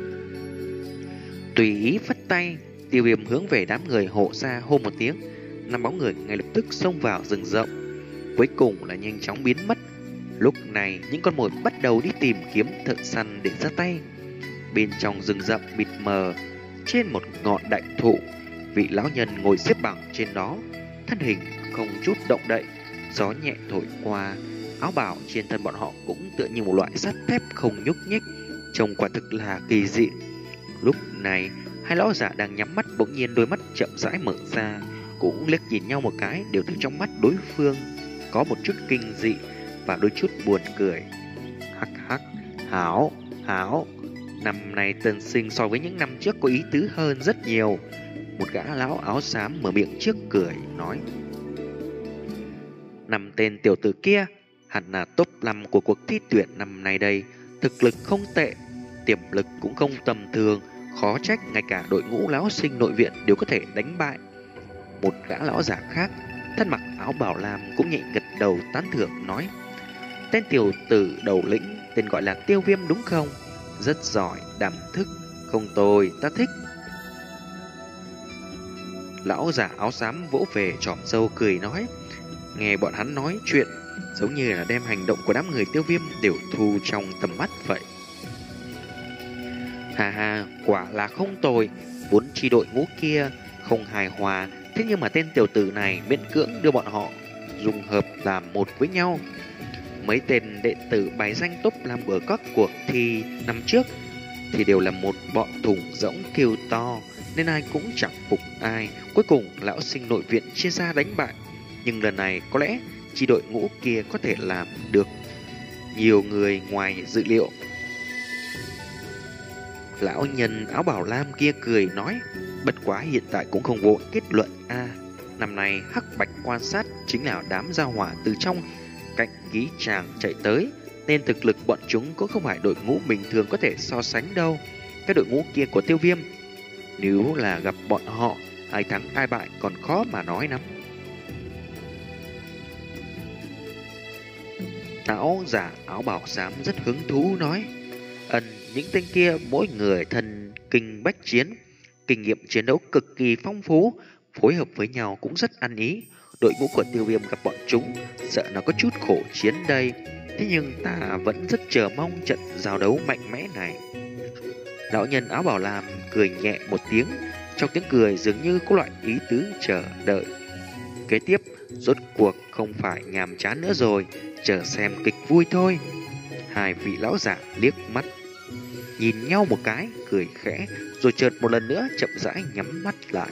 Tùy ý phất tay, Tiêu Viêm hướng về đám người hộ gia hô một tiếng, năm bóng người ngay lập tức xông vào rừng rộng, cuối cùng là nhanh chóng biến mất. Lúc này những con mồi bắt đầu đi tìm kiếm thợ săn để ra tay. Bên trong rừng rậm mịt mờ, trên một ngọn đại thụ, vị lão nhân ngồi xếp bằng trên đó, thân hình không chút động đậy. Gió nhẹ thổi qua, áo bào trên thân bọn họ cũng tựa như một loại sắt thép không nhúc nhích, trông quả thực là kỳ dị. Lúc này hai lão giả đang nhắm mắt bỗng nhiên đôi mắt chậm rãi mở ra, cũng liếc nhìn nhau một cái, đều từ trong mắt đối phương có một chút kinh dị và đôi chút buồn cười. Hắc hắc, hảo, hảo, năm nay tân sinh so với những năm trước có ý tứ hơn rất nhiều. Một gã lão áo xám mở miệng trước cười nói: Năm tên tiểu tử kia hẳn là top năm của cuộc thi tuyển năm nay đây, thực lực không tệ, tiềm lực cũng không tầm thường, khó trách ngay cả đội ngũ lão sinh nội viện đều có thể đánh bại. Một gã lão giả khác, thân mặc áo bảo lam cũng nhẹ gật đầu tán thưởng nói: Tên tiểu tử đầu lĩnh tên gọi là Tiêu Viêm đúng không? Rất giỏi, đảm thức, không tồi, ta thích. Lão giả áo xám vỗ về chòm râu cười nói: Nghe bọn hắn nói chuyện, giống như là đem hành động của đám người Tiêu Viêm đều thu trong tầm mắt vậy. Hà hà, quả là không tồi, vốn chi đội ngũ kia không hài hòa, thế nhưng mà tên tiểu tử này miễn cưỡng đưa bọn họ dung hợp làm một với nhau. Mấy tên đệ tử bài danh top năm ở các cuộc thi năm trước thì đều là một bọn thùng rỗng kêu to, nên ai cũng chẳng phục ai. Cuối cùng lão sinh nội viện chia ra đánh bại, nhưng lần này có lẽ chi đội ngũ kia có thể làm được nhiều người ngoài dự liệu. Lão nhân áo bảo lam kia cười nói: Bất quá hiện tại cũng không vội kết luận a. À, năm nay hắc bạch quan sát chính là đám gia hỏa từ trong cạnh ký tràng chạy tới, nên thực lực bọn chúng cũng không phải đội ngũ bình thường có thể so sánh đâu. Cái đội ngũ kia của Tiêu Viêm, nếu là gặp bọn họ, ai thắng ai bại còn khó mà nói lắm. Lão giả áo bảo xám rất hứng thú nói: Ân, những tên kia mỗi người thần kinh bách chiến, kinh nghiệm chiến đấu cực kỳ phong phú, phối hợp với nhau cũng rất ăn ý. Đội ngũ của Tiêu Viêm gặp bọn chúng sợ nó có chút khổ chiến đây, thế nhưng ta vẫn rất chờ mong trận giao đấu mạnh mẽ này. Lão nhân áo bảo lam cười nhẹ một tiếng, trong tiếng cười dường như có loại ý tứ chờ đợi. Kế tiếp rốt cuộc không phải nhàm chán nữa rồi, chờ xem kịch vui thôi. Hai vị lão giả liếc mắt nhìn nhau một cái, cười khẽ, rồi chợt một lần nữa chậm rãi nhắm mắt lại.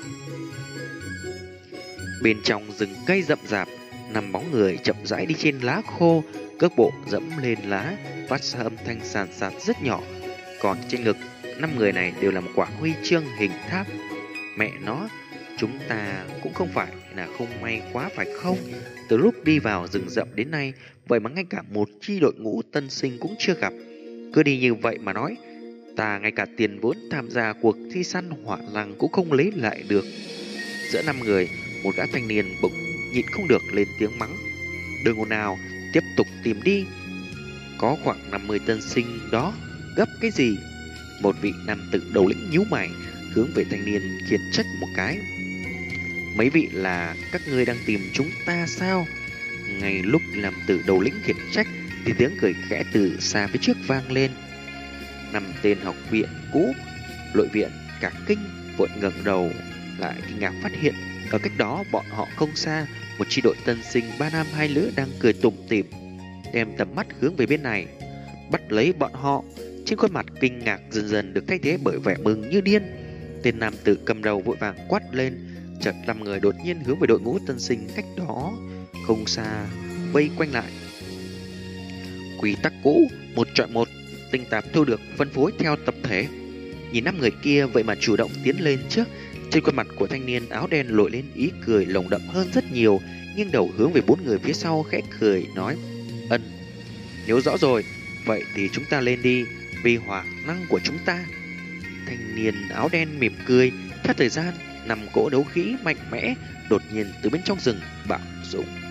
Bên trong rừng cây rậm rạp, năm bóng người chậm rãi đi trên lá khô, cước bộ dẫm lên lá, phát ra âm thanh sàn sạt rất nhỏ. Còn trên ngực, năm người này đều là một quả huy chương hình tháp. Mẹ nó, chúng ta cũng không phải là không may quá phải không? Từ lúc đi vào rừng rậm đến nay, vậy mà ngay cả một chi đội ngũ tân sinh cũng chưa gặp. Cứ đi như vậy mà nói, ta ngay cả tiền vốn tham gia cuộc thi săn hỏa lăng cũng không lấy lại được. Giữa năm người, một gã thanh niên bỗng nhịn không được lên tiếng mắng. Đừng ồn nào, tiếp tục tìm đi. Có khoảng năm mươi tân sinh đó, gấp cái gì? Một vị nam tử đầu lĩnh nhíu mày, hướng về thanh niên khiển trách một cái. Mấy vị là các ngươi đang tìm chúng ta sao? Ngay lúc nam tử đầu lĩnh khiển trách thì tiếng cười khẽ từ xa phía trước vang lên. Năm tên học viện cũ, nội viện cả kinh vội ngẩng đầu lại kinh ngạc phát hiện ở cách đó bọn họ không xa, một chi đội tân sinh ba nam hai nữ đang cười tủm tỉm, đem tầm mắt hướng về bên này, bắt lấy bọn họ. Trên khuôn mặt kinh ngạc dần dần được thay thế bởi vẻ mừng như điên. Tên nam tử cầm đầu vội vàng quát lên, chợt năm người đột nhiên hướng về đội ngũ tân sinh cách đó không xa vây quanh lại. Quy tắc cũ, một chọn một, tinh tạp thu được phân phối theo tập thể. Nhìn năm người kia vậy mà chủ động tiến lên trước, trên khuôn mặt của thanh niên áo đen lội lên ý cười lồng đậm hơn rất nhiều, nghiêng đầu hướng về bốn người phía sau khẽ cười nói: Ân, nhớ rõ rồi, vậy thì chúng ta lên đi, vì hỏa năng của chúng ta. Thanh niên áo đen mỉm cười. Theo thời gian, năm cỗ đấu khí mạnh mẽ đột nhiên từ bên trong rừng bạo dũng